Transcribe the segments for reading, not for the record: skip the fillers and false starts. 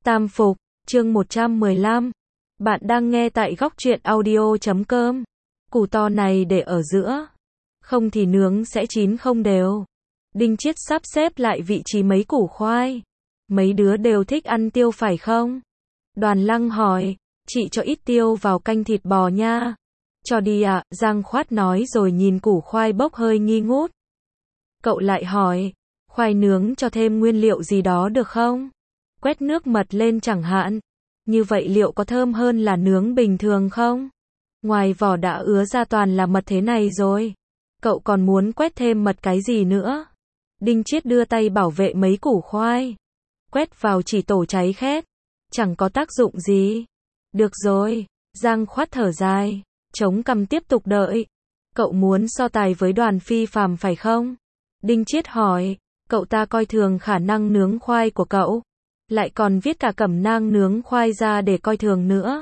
Tam Phục, chương 115. Bạn đang nghe tại góc truyện audio.com. Củ to này để ở giữa, không thì nướng sẽ chín không đều. Đinh Chiết sắp xếp lại vị trí mấy củ khoai. Mấy đứa đều thích ăn tiêu phải không? Đoàn Lăng hỏi, chị cho ít tiêu vào canh thịt bò nha. Cho đi ạ, Giang Khoát nói rồi nhìn củ khoai bốc hơi nghi ngút. Cậu lại hỏi, khoai nướng cho thêm nguyên liệu gì đó được không? Quét nước mật lên chẳng hạn. Như vậy liệu có thơm hơn là nướng bình thường không? Ngoài vỏ đã ứa ra toàn là mật thế này rồi. Cậu còn muốn quét thêm mật cái gì nữa? Đinh Chiết đưa tay bảo vệ mấy củ khoai. Quét vào chỉ tổ cháy khét. Chẳng có tác dụng gì. Được rồi. Giang Khoát thở dài. Chống cằm tiếp tục đợi. Cậu muốn so tài với Đoàn Phi Phàm phải không? Đinh Chiết hỏi. Cậu ta coi thường khả năng nướng khoai của cậu. Lại còn viết cả cẩm nang nướng khoai ra để coi thường nữa.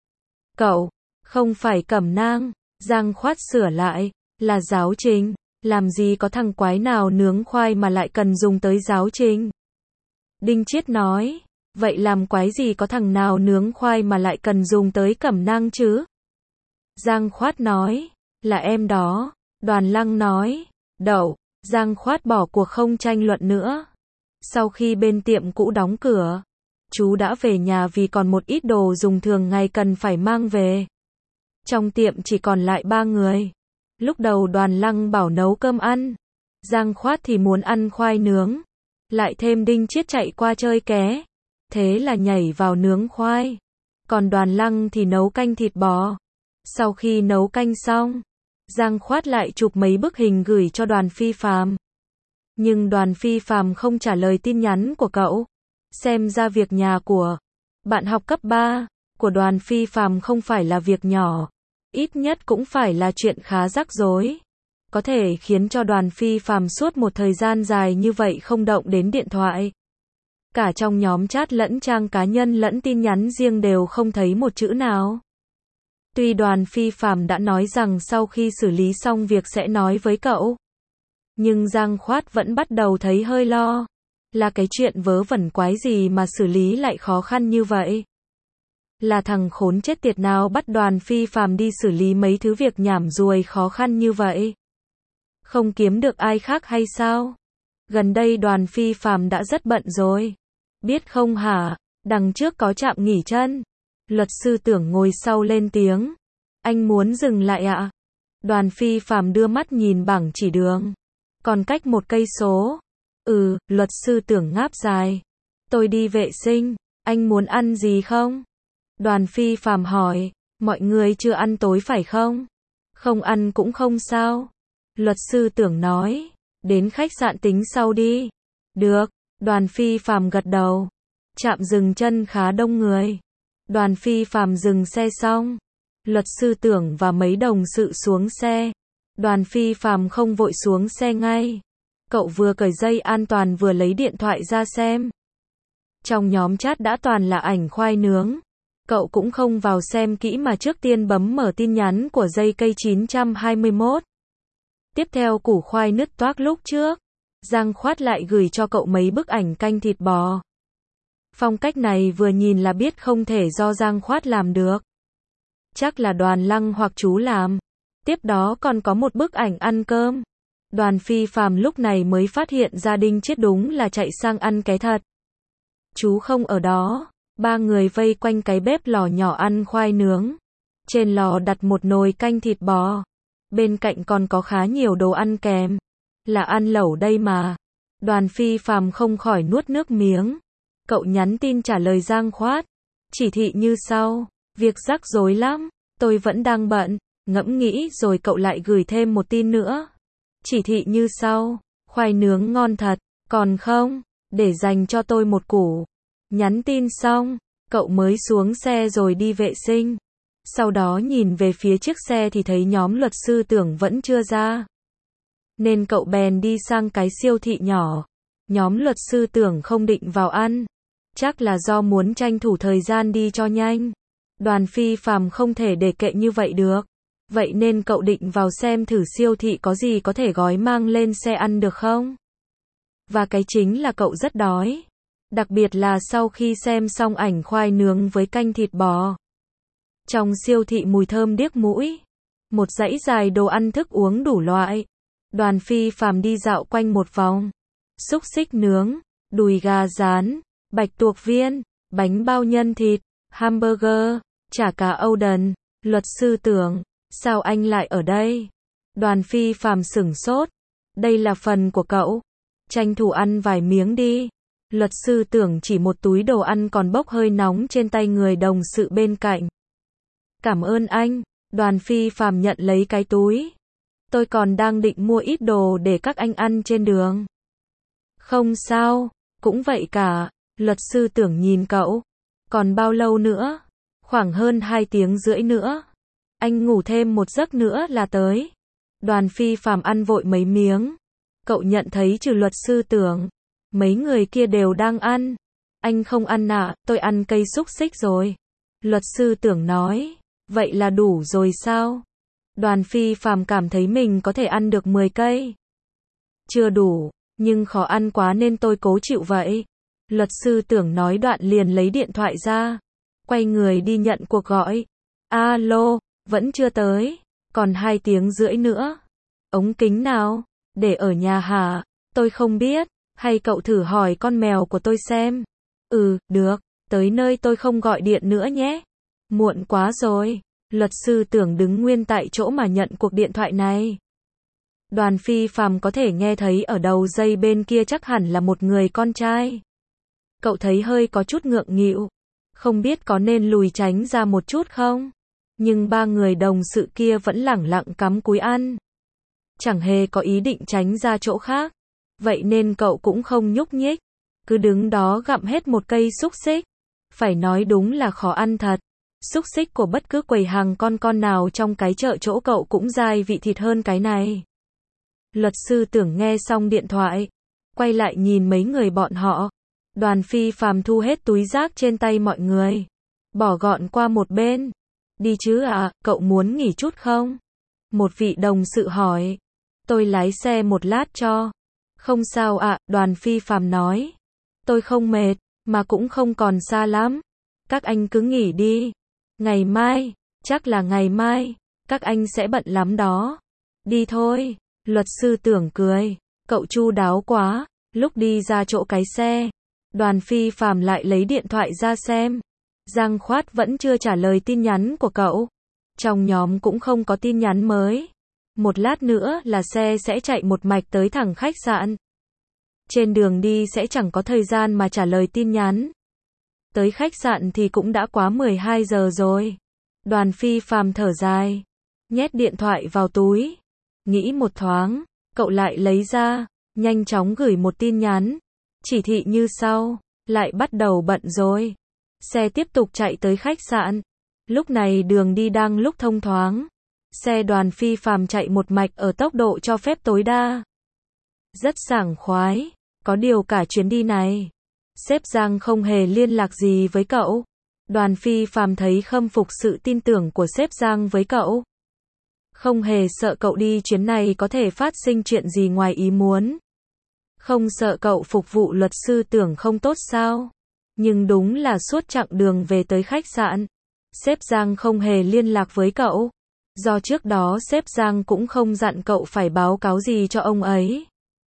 Cậu, không phải cẩm nang, Giang Khoát sửa lại, là giáo trình, làm gì có thằng quái nào nướng khoai mà lại cần dùng tới giáo trình. Đinh Chiết nói, vậy làm quái gì có thằng nào nướng khoai mà lại cần dùng tới cẩm nang chứ? Giang Khoát nói, là em đó. Đoàn Lăng nói, đậu. Giang Khoát bỏ cuộc không tranh luận nữa. Sau khi bên tiệm cũ đóng cửa, chú đã về nhà vì còn một ít đồ dùng thường ngày cần phải mang về. Trong tiệm chỉ còn lại 3 người. Lúc đầu Đoàn Lăng bảo nấu cơm ăn. Giang Khoát thì muốn ăn khoai nướng. Lại thêm Đinh Chiết chạy qua chơi ké. Thế là nhảy vào nướng khoai. Còn Đoàn Lăng thì nấu canh thịt bò. Sau khi nấu canh xong, Giang Khoát lại chụp mấy bức hình gửi cho Đoàn Phi Phàm. Nhưng Đoàn Phi Phàm không trả lời tin nhắn của cậu. Xem ra việc nhà của bạn học cấp 3 của Đoàn Phi Phàm không phải là việc nhỏ. Ít nhất cũng phải là chuyện khá rắc rối. Có thể khiến cho Đoàn Phi Phàm suốt một thời gian dài như vậy không động đến điện thoại. Cả trong nhóm chat lẫn trang cá nhân lẫn tin nhắn riêng đều không thấy một chữ nào. Tuy Đoàn Phi Phàm đã nói rằng sau khi xử lý xong việc sẽ nói với cậu. Nhưng Giang Khoát vẫn bắt đầu thấy hơi lo. Là cái chuyện vớ vẩn quái gì mà xử lý lại khó khăn như vậy? Là thằng khốn chết tiệt nào bắt Đoàn Phi Phàm đi xử lý mấy thứ việc nhảm ruồi khó khăn như vậy? Không kiếm được ai khác hay sao? Gần đây Đoàn Phi Phàm đã rất bận rồi. Biết không hả? Đằng trước có trạm nghỉ chân. Luật sư Tưởng ngồi sau lên tiếng. Anh muốn dừng lại ạ? Đoàn Phi Phàm đưa mắt nhìn bảng chỉ đường. Còn cách 1 cây số. Luật sư Tưởng ngáp dài. Tôi đi vệ sinh, anh muốn ăn gì không? Đoàn Phi Phàm hỏi, mọi người chưa ăn tối phải không? Không ăn cũng không sao. Luật sư Tưởng nói, đến khách sạn tính sau đi. Được, Đoàn Phi Phàm gật đầu. Trạm dừng chân khá đông người. Đoàn Phi Phàm dừng xe xong. Luật sư Tưởng và mấy đồng sự xuống xe. Đoàn Phi Phàm không vội xuống xe ngay. Cậu vừa cởi dây an toàn vừa lấy điện thoại ra xem. Trong nhóm chat đã toàn là ảnh khoai nướng. Cậu cũng không vào xem kỹ mà trước tiên bấm mở tin nhắn của dây cây 921. Tiếp theo củ khoai nứt toác lúc trước. Giang Khoát lại gửi cho cậu mấy bức ảnh canh thịt bò. Phong cách này vừa nhìn là biết không thể do Giang Khoát làm được. Chắc là Đoàn Lăng hoặc chú làm. Tiếp đó còn có một bức ảnh ăn cơm. Đoàn Phi Phàm lúc này mới phát hiện gia đình chết đúng là chạy sang ăn ké thật. Chú không ở đó. 3 người vây quanh cái bếp lò nhỏ ăn khoai nướng. Trên lò đặt một nồi canh thịt bò. Bên cạnh còn có khá nhiều đồ ăn kèm. Là ăn lẩu đây mà. Đoàn Phi Phàm không khỏi nuốt nước miếng. Cậu nhắn tin trả lời Giang Khoát. Chỉ thị như sau. Việc rắc rối lắm. Tôi vẫn đang bận. Ngẫm nghĩ rồi cậu lại gửi thêm một tin nữa. Chỉ thị như sau. Khoai nướng ngon thật. Còn không? Để dành cho tôi một củ. Nhắn tin xong. Cậu mới xuống xe rồi đi vệ sinh. Sau đó nhìn về phía chiếc xe thì thấy nhóm luật sư Tưởng vẫn chưa ra. Nên cậu bèn đi sang cái siêu thị nhỏ. Nhóm luật sư Tưởng không định vào ăn. Chắc là do muốn tranh thủ thời gian đi cho nhanh. Đoàn Phi Phàm không thể để kệ như vậy được. Vậy nên cậu định vào xem thử siêu thị có gì có thể gói mang lên xe ăn được không? Và cái chính là cậu rất đói. Đặc biệt là sau khi xem xong ảnh khoai nướng với canh thịt bò. Trong siêu thị mùi thơm điếc mũi. Một dãy dài đồ ăn thức uống đủ loại. Đoàn Phi Phàm đi dạo quanh một vòng. Xúc xích nướng, đùi gà rán, bạch tuộc viên, bánh bao nhân thịt, hamburger, chả cá Âu Đần. Luật sư Tưởng, sao anh lại ở đây? Đoàn Phi Phàm sửng sốt. Đây là phần của cậu. Tranh thủ ăn vài miếng đi. Luật sư Tưởng chỉ một túi đồ ăn còn bốc hơi nóng trên tay người đồng sự bên cạnh. Cảm ơn anh. Đoàn Phi Phàm nhận lấy cái túi. Tôi còn đang định mua ít đồ để các anh ăn trên đường. Không sao, cũng vậy cả. Luật sư Tưởng nhìn cậu. Còn bao lâu nữa? Khoảng hơn 2 tiếng rưỡi nữa. Anh ngủ thêm một giấc nữa là tới. Đoàn Phi Phàm ăn vội mấy miếng. Cậu nhận thấy trừ luật sư Tưởng, mấy người kia đều đang ăn. Anh không ăn à, tôi ăn cây xúc xích rồi. Luật sư Tưởng nói, vậy là đủ rồi sao? Đoàn Phi Phàm cảm thấy mình có thể ăn được 10 cây. Chưa đủ, nhưng khó ăn quá nên tôi cố chịu vậy. Luật sư Tưởng nói đoạn liền lấy điện thoại ra. Quay người đi nhận cuộc gọi. Alo, vẫn chưa tới. Còn 2 tiếng rưỡi nữa. Ống kính nào? Để ở nhà hả? Tôi không biết. Hay cậu thử hỏi con mèo của tôi xem. Được. Tới nơi tôi không gọi điện nữa nhé. Muộn quá rồi. Luật sư Tưởng đứng nguyên tại chỗ mà nhận cuộc điện thoại này. Đoàn Phi Phàm có thể nghe thấy ở đầu dây bên kia chắc hẳn là một người con trai. Cậu thấy hơi có chút ngượng nghịu. Không biết có nên lùi tránh ra một chút không? Nhưng 3 người đồng sự kia vẫn lẳng lặng cắm cúi ăn. Chẳng hề có ý định tránh ra chỗ khác. Vậy nên cậu cũng không nhúc nhích. Cứ đứng đó gặm hết một cây xúc xích. Phải nói đúng là khó ăn thật. Xúc xích của bất cứ quầy hàng con nào trong cái chợ chỗ cậu cũng dai vị thịt hơn cái này. Luật sư Tưởng nghe xong điện thoại. Quay lại nhìn mấy người bọn họ. Đoàn Phi Phàm thu hết túi rác trên tay mọi người. Bỏ gọn qua một bên. Đi chứ ạ, cậu muốn nghỉ chút không? Một vị đồng sự hỏi. Tôi lái xe một lát cho. Không sao ạ, Đoàn Phi Phàm nói. Tôi không mệt, mà cũng không còn xa lắm. Các anh cứ nghỉ đi. Ngày mai, chắc là ngày mai, các anh sẽ bận lắm đó. Đi thôi. Luật sư Tưởng cười. Cậu chu đáo quá. Lúc đi ra chỗ cái xe, Đoàn Phi Phàm lại lấy điện thoại ra xem. Giang Khoát vẫn chưa trả lời tin nhắn của cậu. Trong nhóm cũng không có tin nhắn mới. Một lát nữa là xe sẽ chạy một mạch tới thẳng khách sạn. Trên đường đi sẽ chẳng có thời gian mà trả lời tin nhắn. Tới khách sạn thì cũng đã quá 12 giờ rồi. Đoàn Phi Phàm thở dài. Nhét điện thoại vào túi. Nghĩ một thoáng, cậu lại lấy ra, nhanh chóng gửi một tin nhắn. Chỉ thị như sau, lại bắt đầu bận rồi. Xe tiếp tục chạy tới khách sạn. Lúc này đường đi đang lúc thông thoáng. Xe Đoàn Phi Phàm chạy một mạch ở tốc độ cho phép tối đa. Rất sảng khoái. Có điều cả chuyến đi này, sếp Giang không hề liên lạc gì với cậu. Đoàn Phi Phàm thấy khâm phục sự tin tưởng của sếp Giang với cậu. Không hề sợ cậu đi chuyến này có thể phát sinh chuyện gì ngoài ý muốn. Không sợ cậu phục vụ luật sư Tưởng không tốt sao? Nhưng đúng là suốt chặng đường về tới khách sạn, sếp Giang không hề liên lạc với cậu. Do trước đó sếp Giang cũng không dặn cậu phải báo cáo gì cho ông ấy.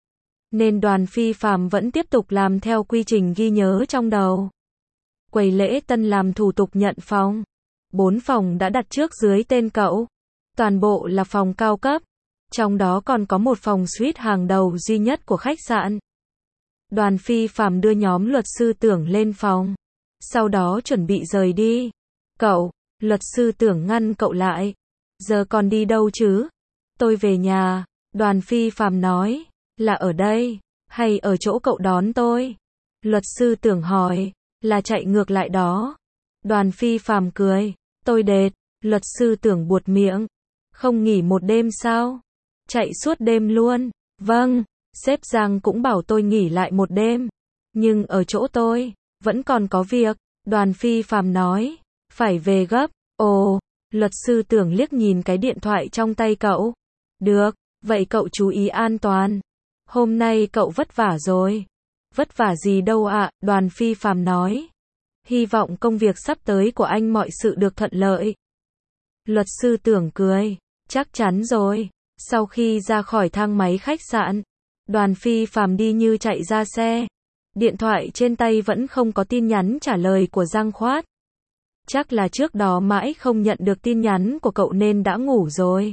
Nên Đoàn Phi Phàm vẫn tiếp tục làm theo quy trình ghi nhớ trong đầu. Quầy lễ tân làm thủ tục nhận phòng. 4 phòng đã đặt trước dưới tên cậu. Toàn bộ là phòng cao cấp. Trong đó còn có một phòng suite hàng đầu duy nhất của khách sạn. Đoàn Phi Phàm đưa nhóm luật sư Tưởng lên phòng. Sau đó chuẩn bị rời đi. Cậu, luật sư Tưởng ngăn cậu lại. Giờ còn đi đâu chứ? Tôi về nhà. Đoàn Phi Phàm nói. Là ở đây, hay ở chỗ cậu đón tôi? Luật sư Tưởng hỏi. Là chạy ngược lại đó. Đoàn Phi Phàm cười. Tôi đệt. Luật sư Tưởng buột miệng. Không nghỉ một đêm sao? Chạy suốt đêm luôn. Vâng, sếp Giang cũng bảo tôi nghỉ lại một đêm. Nhưng ở chỗ tôi, vẫn còn có việc. Đoàn Phi Phàm nói. Phải về gấp. Ồ, luật sư Tưởng liếc nhìn cái điện thoại trong tay cậu. Được, vậy cậu chú ý an toàn. Hôm nay cậu vất vả rồi. Vất vả gì đâu ạ, Đoàn Phi Phàm nói. Hy vọng công việc sắp tới của anh mọi sự được thuận lợi. Luật sư Tưởng cười. Chắc chắn rồi. Sau khi ra khỏi thang máy khách sạn, Đoàn Phi Phàm đi như chạy ra xe. Điện thoại trên tay vẫn không có tin nhắn trả lời của Giang Khoát. Chắc là trước đó mãi không nhận được tin nhắn của cậu nên đã ngủ rồi.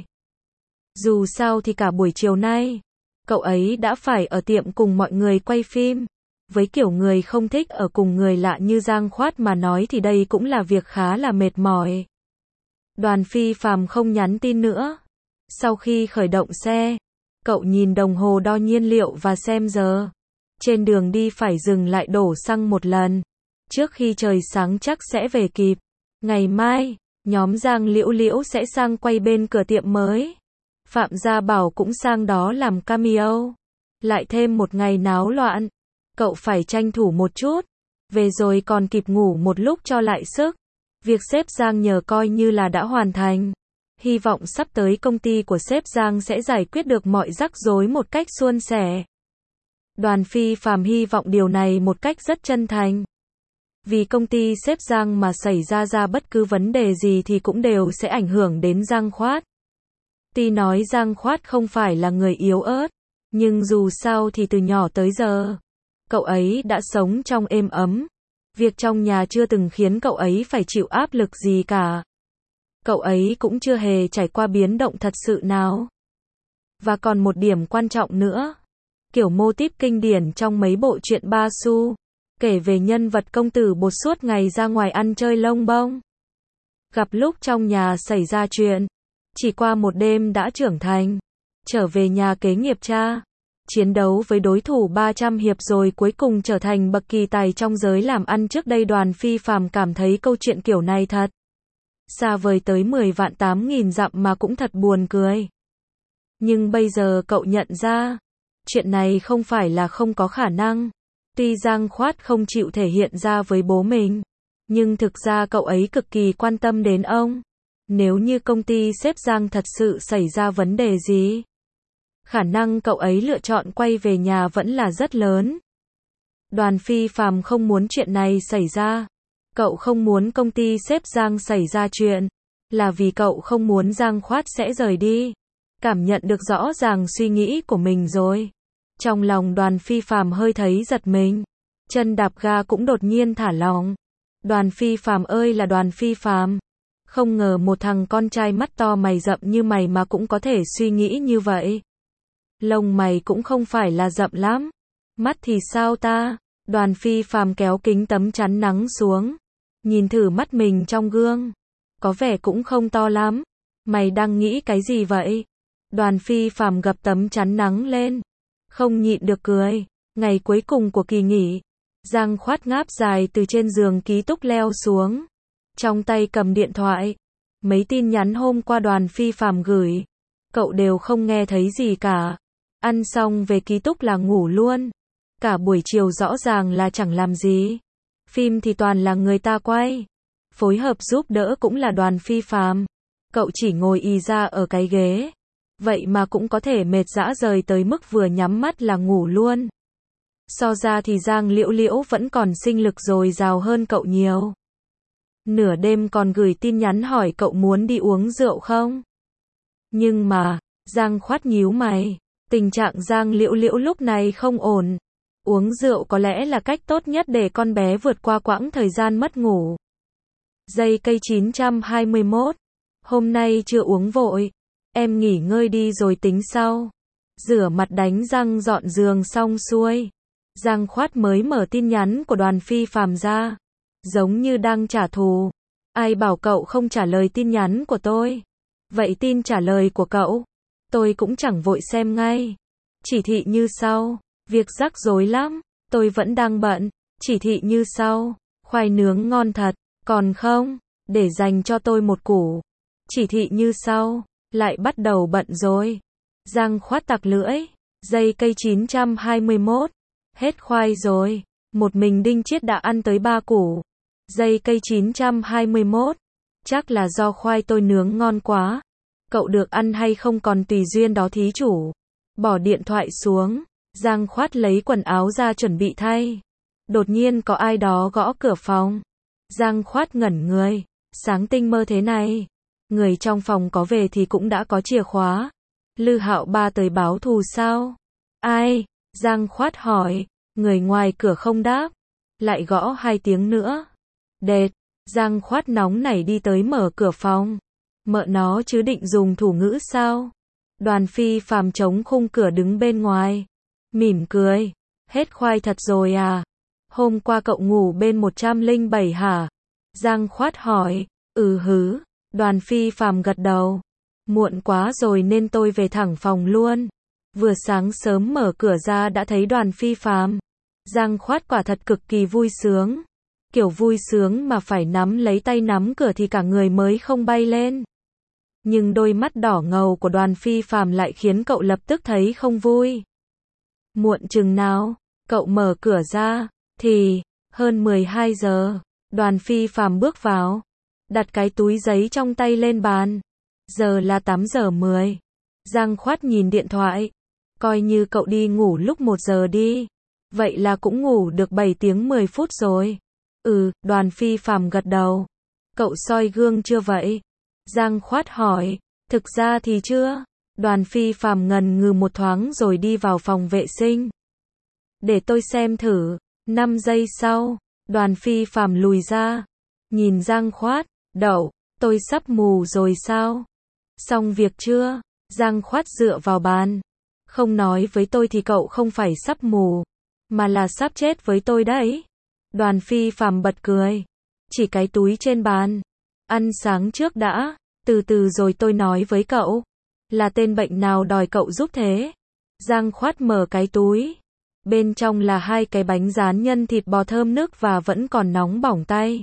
Dù sao thì cả buổi chiều nay, cậu ấy đã phải ở tiệm cùng mọi người quay phim. Với kiểu người không thích ở cùng người lạ như Giang Khoát mà nói thì đây cũng là việc khá là mệt mỏi. Đoàn Phi Phàm không nhắn tin nữa. Sau khi khởi động xe, cậu nhìn đồng hồ đo nhiên liệu và xem giờ. Trên đường đi phải dừng lại đổ xăng một lần. Trước khi trời sáng chắc sẽ về kịp. Ngày mai, nhóm Giang Liễu Liễu sẽ sang quay bên cửa tiệm mới. Phạm Gia Bảo cũng sang đó làm cameo. Lại thêm một ngày náo loạn. Cậu phải tranh thủ một chút. Về rồi còn kịp ngủ một lúc cho lại sức. Việc sếp Giang nhờ coi như là đã hoàn thành. Hy vọng sắp tới công ty của sếp Giang sẽ giải quyết được mọi rắc rối một cách suôn sẻ. Đoàn Phi Phàm hy vọng điều này một cách rất chân thành. Vì công ty sếp Giang mà xảy ra bất cứ vấn đề gì thì cũng đều sẽ ảnh hưởng đến Giang Khoát. Tuy nói Giang Khoát không phải là người yếu ớt, nhưng dù sao thì từ nhỏ tới giờ, cậu ấy đã sống trong êm ấm. Việc trong nhà chưa từng khiến cậu ấy phải chịu áp lực gì cả. Cậu ấy cũng chưa hề trải qua biến động thật sự nào. Và còn một điểm quan trọng nữa. Kiểu mô típ kinh điển trong mấy bộ truyện Ba Su, kể về nhân vật công tử bột suốt ngày ra ngoài ăn chơi lông bông. Gặp lúc trong nhà xảy ra chuyện, chỉ qua một đêm đã trưởng thành. Trở về nhà kế nghiệp cha. Chiến đấu với đối thủ 300 hiệp rồi cuối cùng trở thành bậc kỳ tài trong giới làm ăn. Trước đây Đoàn Phi Phàm cảm thấy câu chuyện kiểu này thật xa vời tới 10 vạn 8.000 dặm mà cũng thật buồn cười. Nhưng bây giờ cậu nhận ra, chuyện này không phải là không có khả năng. Tuy Giang Khoát không chịu thể hiện ra với bố mình, nhưng thực ra cậu ấy cực kỳ quan tâm đến ông. Nếu như công ty sếp Giang thật sự xảy ra vấn đề gì, khả năng cậu ấy lựa chọn quay về nhà vẫn là rất lớn. Đoàn Phi Phàm không muốn chuyện này xảy ra. Cậu không muốn công ty sếp Giang xảy ra chuyện, là vì cậu không muốn Giang Khoát sẽ rời đi. Cảm nhận được rõ ràng suy nghĩ của mình rồi. Trong lòng Đoàn Phi Phàm hơi thấy giật mình. Chân đạp ga cũng đột nhiên thả lỏng. Đoàn Phi Phàm ơi là Đoàn Phi Phàm. Không ngờ một thằng con trai mắt to mày rậm như mày mà cũng có thể suy nghĩ như vậy. Lông mày cũng không phải là rậm lắm. Mắt thì sao ta? Đoàn Phi Phàm kéo kính tấm chắn nắng xuống. Nhìn thử mắt mình trong gương. Có vẻ cũng không to lắm. Mày đang nghĩ cái gì vậy? Đoàn Phi Phàm gập tấm chắn nắng lên. Không nhịn được cười. Ngày cuối cùng của kỳ nghỉ. Giang Khoát ngáp dài từ trên giường ký túc leo xuống. Trong tay cầm điện thoại. Mấy tin nhắn hôm qua Đoàn Phi Phàm gửi. Cậu đều không nghe thấy gì cả. Ăn xong về ký túc là ngủ luôn. Cả buổi chiều rõ ràng là chẳng làm gì. Phim thì toàn là người ta quay. Phối hợp giúp đỡ cũng là Đoàn Phi Phàm. Cậu chỉ ngồi ì ra ở cái ghế. Vậy mà cũng có thể mệt rã rời tới mức vừa nhắm mắt là ngủ luôn. So ra thì Giang Liễu Liễu vẫn còn sinh lực dồi dào hơn cậu nhiều. Nửa đêm còn gửi tin nhắn hỏi cậu muốn đi uống rượu không? Nhưng mà, Giang Khoát nhíu mày. Tình trạng Giang Liễu Liễu lúc này không ổn. Uống rượu có lẽ là cách tốt nhất để con bé vượt qua quãng thời gian mất ngủ. Dây cây 921. Hôm nay chưa uống vội. Em nghỉ ngơi đi rồi tính sau. Rửa mặt đánh răng dọn giường xong xuôi. Giang Khoát mới mở tin nhắn của Đoàn Phi Phàm ra. Giống như đang trả thù. Ai bảo cậu không trả lời tin nhắn của tôi? Vậy tin trả lời của cậu? Tôi cũng chẳng vội xem ngay. Chỉ thị như sau. Việc rắc rối lắm. Tôi vẫn đang bận. Chỉ thị như sau. Khoai nướng ngon thật. Còn không? Để dành cho tôi một củ. Chỉ thị như sau. Lại bắt đầu bận rồi. Giang Khoát tặc lưỡi. Dây cây 921. Hết khoai rồi. Một mình Đinh Chiết đã ăn tới 3 củ. Dây cây 921. Chắc là do khoai tôi nướng ngon quá. Cậu được ăn hay không còn tùy duyên đó thí chủ. Bỏ điện thoại xuống. Giang Khoát lấy quần áo ra chuẩn bị thay. Đột nhiên có ai đó gõ cửa phòng. Giang Khoát ngẩn người. Sáng tinh mơ thế này. Người trong phòng có về thì cũng đã có chìa khóa. Lư Hạo Ba tới báo thù sao? Ai? Giang Khoát hỏi. Người ngoài cửa không đáp. Lại gõ 2 tiếng nữa. Đệt. Giang Khoát nóng nảy đi tới mở cửa phòng. Mợ nó chứ định dùng thủ ngữ sao? Đoàn Phi Phàm chống khung cửa đứng bên ngoài. Mỉm cười. Hết khoai thật rồi à? Hôm qua cậu ngủ bên 107 hả? Giang Khoát hỏi. Hứ. Đoàn Phi Phàm gật đầu. Muộn quá rồi nên tôi về thẳng phòng luôn. Vừa sáng sớm mở cửa ra đã thấy Đoàn Phi Phàm. Giang Khoát quả thật cực kỳ vui sướng. Kiểu vui sướng mà phải nắm lấy tay nắm cửa thì cả người mới không bay lên. Nhưng đôi mắt đỏ ngầu của Đoàn Phi Phàm lại khiến cậu lập tức thấy không vui. Muộn chừng nào? Cậu mở cửa ra. Thì, hơn 12 giờ. Đoàn Phi Phàm bước vào. Đặt cái túi giấy trong tay lên bàn. Giờ là 8 giờ 10. Giang Khoát nhìn điện thoại. Coi như cậu đi ngủ lúc 1 giờ đi. Vậy là cũng ngủ được 7 tiếng 10 phút rồi. Đoàn Phi Phàm gật đầu. Cậu soi gương chưa vậy? Giang Khoát hỏi. Thực ra thì chưa. Đoàn Phi Phàm ngần ngừ một thoáng rồi đi vào phòng vệ sinh. Để tôi xem thử. 5 giây sau, Đoàn Phi Phàm lùi ra. Nhìn Giang Khoát. Đậu, tôi sắp mù rồi sao? Xong việc chưa? Giang Khoát dựa vào bàn. Không nói với tôi thì cậu không phải sắp mù, mà là sắp chết với tôi đấy. Đoàn Phi Phàm bật cười. Chỉ cái túi trên bàn. Ăn sáng trước đã, từ từ rồi tôi nói với cậu. Là tên bệnh nào đòi cậu giúp thế? Giang Khoát mở cái túi. Bên trong là 2 cái bánh rán nhân thịt bò thơm nức và vẫn còn nóng bỏng tay.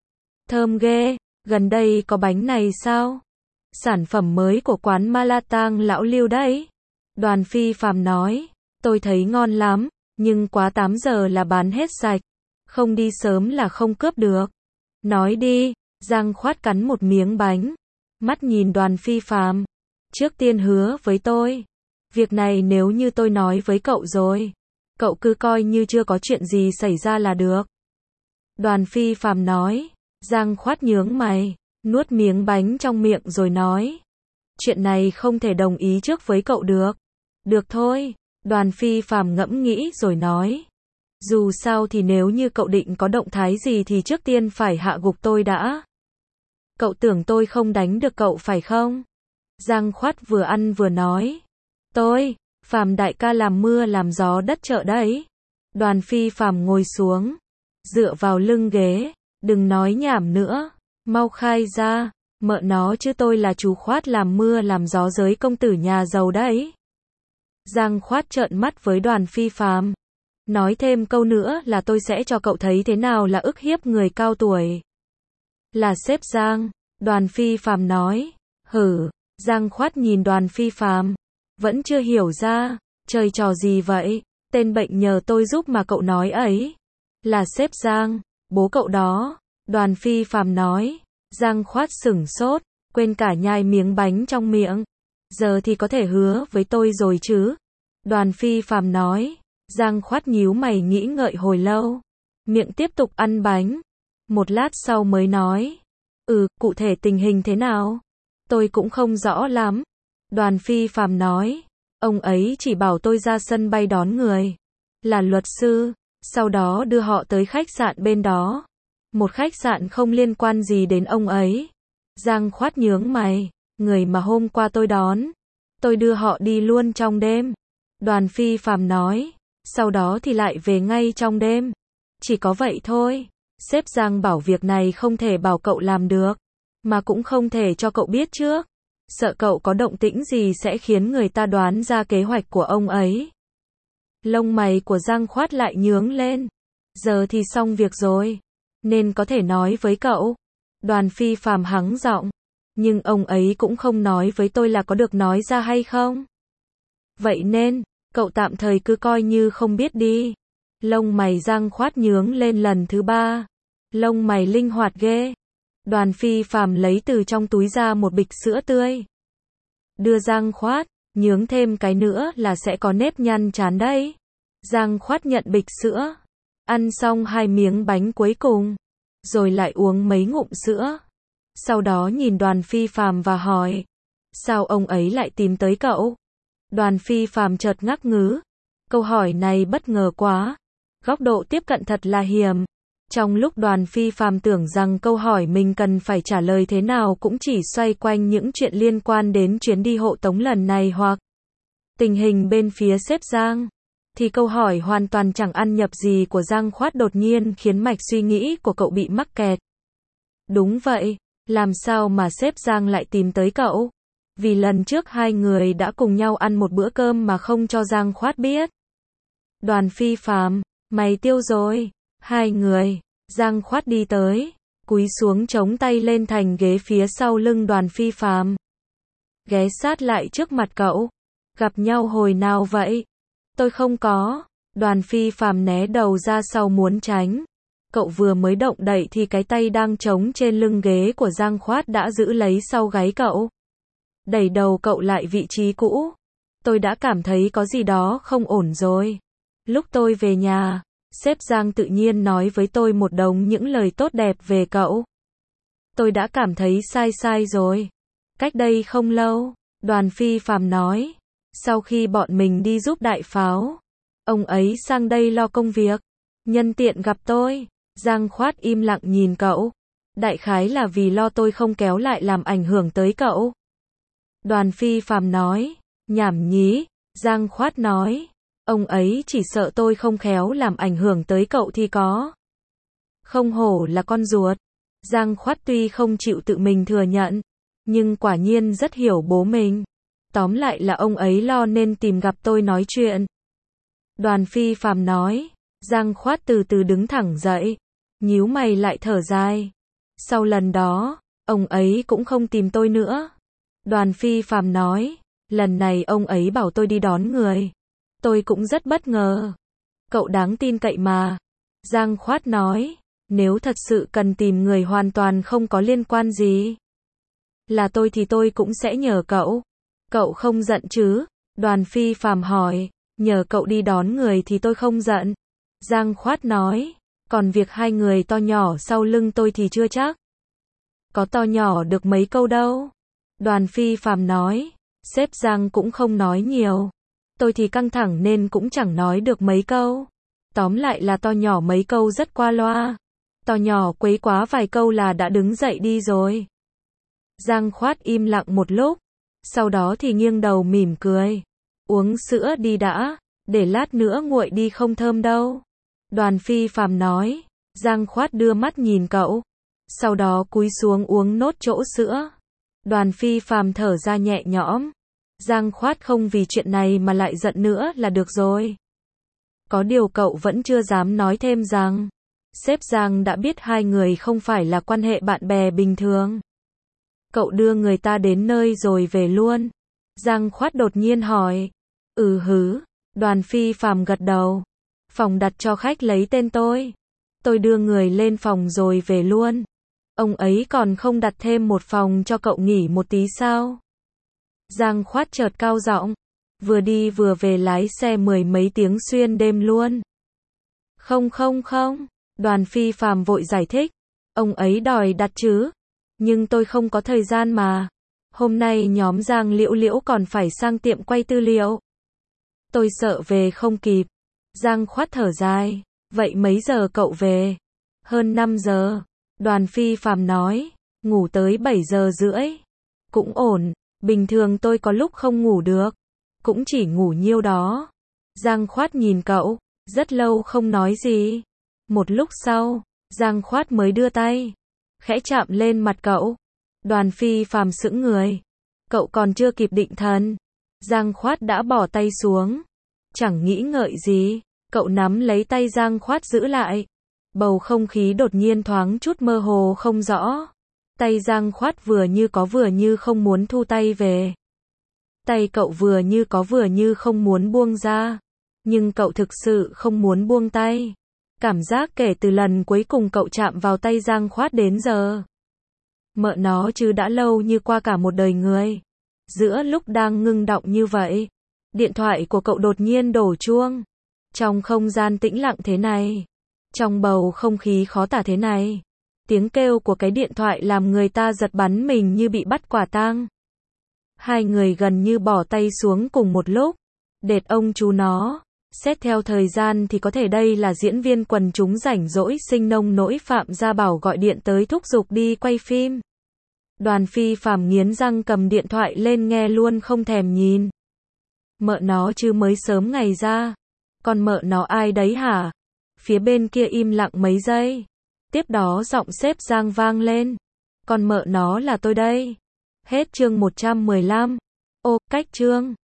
Thơm ghê, gần đây có bánh này sao? Sản phẩm mới của quán Malatang lão Lưu đấy. Đoàn Phi Phàm nói. Tôi thấy ngon lắm, nhưng quá 8 giờ là bán hết sạch. Không đi sớm là không cướp được. Nói đi. Giang Khoát cắn một miếng bánh. Mắt nhìn Đoàn Phi Phàm. Trước tiên hứa với tôi. Việc này nếu như tôi nói với cậu rồi, cậu cứ coi như chưa có chuyện gì xảy ra là được. Đoàn Phi Phàm nói. Giang Khoát nhướng mày, nuốt miếng bánh trong miệng rồi nói. Chuyện này không thể đồng ý trước với cậu được. Được thôi. Đoàn Phi Phàm ngẫm nghĩ rồi nói. Dù sao thì nếu như cậu định có động thái gì thì trước tiên phải hạ gục tôi đã. Cậu tưởng tôi không đánh được cậu phải không? Giang Khoát vừa ăn vừa nói. Tôi, Phàm đại ca làm mưa làm gió đất chợ đấy. Đoàn Phi Phàm ngồi xuống, dựa vào lưng ghế. Đừng nói nhảm nữa, mau khai ra. Mợ nó chứ tôi là chú Khoát làm mưa làm gió giới công tử nhà giàu đấy. Giang Khoát trợn mắt với Đoàn Phi Phàm. Nói thêm câu nữa là tôi sẽ cho cậu thấy thế nào là ức hiếp người cao tuổi. Là sếp Giang. Đoàn Phi Phàm nói. Hử. Giang Khoát nhìn Đoàn Phi Phàm. Vẫn chưa hiểu ra. Chơi trò gì vậy? Tên bệnh nhờ tôi giúp mà cậu nói ấy. Là sếp Giang. Bố cậu đó. Đoàn Phi Phàm nói. Giang Khoát sửng sốt, quên cả nhai miếng bánh trong miệng. Giờ thì có thể hứa với tôi rồi chứ? Đoàn Phi Phàm nói. Giang Khoát nhíu mày nghĩ ngợi hồi lâu. Miệng tiếp tục ăn bánh. Một lát sau mới nói. Cụ thể tình hình thế nào? Tôi cũng không rõ lắm. Đoàn Phi Phàm nói. Ông ấy chỉ bảo tôi ra sân bay đón người. Là luật sư. Sau đó đưa họ tới khách sạn bên đó. Một khách sạn không liên quan gì đến ông ấy. Giang Khoát nhướng mày. Người mà hôm qua tôi đón. Tôi đưa họ đi luôn trong đêm. Đoàn Phi Phàm nói. Sau đó thì lại về ngay trong đêm. Chỉ có vậy thôi. Sếp Giang bảo việc này không thể bảo cậu làm được. Mà cũng không thể cho cậu biết trước. Sợ cậu có động tĩnh gì sẽ khiến người ta đoán ra kế hoạch của ông ấy. Lông mày của Giang Khoát lại nhướng lên. Giờ thì xong việc rồi. Nên có thể nói với cậu. Đoàn Phi Phàm hắng giọng. Nhưng ông ấy cũng không nói với tôi là có được nói ra hay không. Vậy nên, cậu tạm thời cứ coi như không biết đi. Lông mày Giang Khoát nhướng lên lần thứ 3. Lông mày linh hoạt ghê. Đoàn Phi Phàm lấy từ trong túi ra một bịch sữa tươi. Đưa Giang Khoát. nhướng thêm cái nữa là sẽ có nếp nhăn chán đấy. Giang Khoát nhận bịch sữa, ăn xong 2 miếng bánh cuối cùng, rồi lại uống mấy ngụm sữa. Sau đó nhìn Đoàn Phi Phàm và hỏi, sao ông ấy lại tìm tới cậu? Đoàn Phi Phàm chợt ngắc ngứ, câu hỏi này bất ngờ quá, góc độ tiếp cận thật là hiểm. Trong lúc Đoàn Phi Phàm tưởng rằng câu hỏi mình cần phải trả lời thế nào cũng chỉ xoay quanh những chuyện liên quan đến chuyến đi hộ tống lần này hoặc tình hình bên phía sếp Giang, thì câu hỏi hoàn toàn chẳng ăn nhập gì của Giang Khoát đột nhiên khiến mạch suy nghĩ của cậu bị mắc kẹt. Đúng vậy, làm sao mà sếp Giang lại tìm tới cậu? Vì lần trước 2 người đã cùng nhau ăn một bữa cơm mà không cho Giang Khoát biết. Đoàn Phi Phàm, mày tiêu rồi. 2 người, Giang Khoát đi tới, cúi xuống chống tay lên thành ghế phía sau lưng Đoàn Phi Phàm. Ghé sát lại trước mặt cậu. Gặp nhau hồi nào vậy? Tôi không có. Đoàn Phi Phàm né đầu ra sau muốn tránh. Cậu vừa mới động đậy thì cái tay đang chống trên lưng ghế của Giang Khoát đã giữ lấy sau gáy cậu. Đẩy đầu cậu lại vị trí cũ. Tôi đã cảm thấy có gì đó không ổn rồi. Lúc tôi về nhà, sếp Giang tự nhiên nói với tôi một đống những lời tốt đẹp về cậu. Tôi đã cảm thấy sai rồi. Cách đây không lâu, Đoàn Phi Phàm nói, sau khi bọn mình đi giúp Đại Pháo, ông ấy sang đây lo công việc, nhân tiện gặp tôi. Giang Khoát im lặng nhìn cậu. Đại khái là vì lo tôi không kéo lại làm ảnh hưởng tới cậu. Đoàn Phi Phàm nói, nhảm nhí. Giang Khoát nói, ông ấy chỉ sợ tôi không khéo làm ảnh hưởng tới cậu thì có. Không hổ là con ruột. Giang Khoát tuy không chịu tự mình thừa nhận, nhưng quả nhiên rất hiểu bố mình. Tóm lại là ông ấy lo nên tìm gặp tôi nói chuyện. Đoàn Phi Phàm nói. Giang Khoát từ từ đứng thẳng dậy, nhíu mày lại thở dài. Sau lần đó, ông ấy cũng không tìm tôi nữa. Đoàn Phi Phàm nói, lần này ông ấy bảo tôi đi đón người. Tôi cũng rất bất ngờ. Cậu đáng tin cậy mà. Giang Khoát nói, nếu thật sự cần tìm người hoàn toàn không có liên quan gì là tôi thì tôi cũng sẽ nhờ cậu. Cậu không giận chứ? Đoàn Phi Phàm hỏi, nhờ cậu đi đón người thì tôi không giận. Giang Khoát nói, còn việc 2 người to nhỏ sau lưng tôi thì chưa chắc. Có to nhỏ được mấy câu đâu. Đoàn Phi Phàm nói, sếp Giang cũng không nói nhiều. Tôi thì căng thẳng nên cũng chẳng nói được mấy câu. Tóm lại là to nhỏ mấy câu rất qua loa. To nhỏ quấy quá vài câu là đã đứng dậy đi rồi. Giang Khoát im lặng một lúc, sau đó thì nghiêng đầu mỉm cười. Uống sữa đi đã, để lát nữa nguội đi không thơm đâu. Đoàn Phi Phàm nói. Giang Khoát đưa mắt nhìn cậu, sau đó cúi xuống uống nốt chỗ sữa. Đoàn Phi Phàm thở ra nhẹ nhõm. Giang Khoát không vì chuyện này mà lại giận nữa là được rồi. Có điều cậu vẫn chưa dám nói thêm rằng sếp Giang đã biết 2 người không phải là quan hệ bạn bè bình thường. Cậu đưa người ta đến nơi rồi về luôn? Giang Khoát đột nhiên hỏi. Hứ. Đoàn Phi Phàm gật đầu. Phòng đặt cho khách lấy tên tôi. Tôi đưa người lên phòng rồi về luôn. Ông ấy còn không đặt thêm một phòng cho cậu nghỉ một tí sao? Giang Khoát chợt cao giọng. Vừa đi vừa về lái xe 10 mấy tiếng xuyên đêm luôn. Không. Đoàn Phi Phàm vội giải thích. Ông ấy đòi đặt chứ. Nhưng tôi không có thời gian mà. Hôm nay nhóm Giang Liễu còn phải sang tiệm quay tư liệu. Tôi sợ về không kịp. Giang Khoát thở dài. Vậy mấy giờ cậu về? Hơn 5 giờ. Đoàn Phi Phàm nói. Ngủ tới 7 giờ rưỡi. Cũng ổn. Bình thường tôi có lúc không ngủ được. Cũng chỉ ngủ nhiêu đó. Giang Khoát nhìn cậu. Rất lâu không nói gì. Một lúc sau, Giang Khoát mới đưa tay khẽ chạm lên mặt cậu. Đoàn Phi Phàm sững người. Cậu còn chưa kịp định thần, Giang Khoát đã bỏ tay xuống. Chẳng nghĩ ngợi gì, cậu nắm lấy tay Giang Khoát giữ lại. Bầu không khí đột nhiên thoáng chút mơ hồ không rõ. Tay Giang Khoát vừa như có vừa như không muốn thu tay về. Tay cậu vừa như có vừa như không muốn buông ra. Nhưng cậu thực sự không muốn buông tay. Cảm giác kể từ lần cuối cùng cậu chạm vào tay Giang Khoát đến giờ. Mợ nó chứ đã lâu như qua cả một đời người. Giữa lúc đang ngưng đọng như vậy, điện thoại của cậu đột nhiên đổ chuông. Trong không gian tĩnh lặng thế này, trong bầu không khí khó tả thế này, tiếng kêu của cái điện thoại làm người ta giật bắn mình như bị bắt quả tang. Hai người gần như bỏ tay xuống cùng một lúc. Đệt ông chú nó. Xét theo thời gian thì có thể đây là diễn viên quần chúng rảnh rỗi sinh nông nỗi Phạm Gia Bảo gọi điện tới thúc giục đi quay phim. Đoàn Phi Phạm nghiến răng cầm điện thoại lên nghe luôn không thèm nhìn. Mợ nó chứ mới sớm ngày ra. Còn mợ nó ai đấy hả? Phía bên kia im lặng mấy giây. Tiếp đó giọng sếp Giang vang lên. Còn mợ nó là tôi đây. Hết chương 115. Ô, cách chương.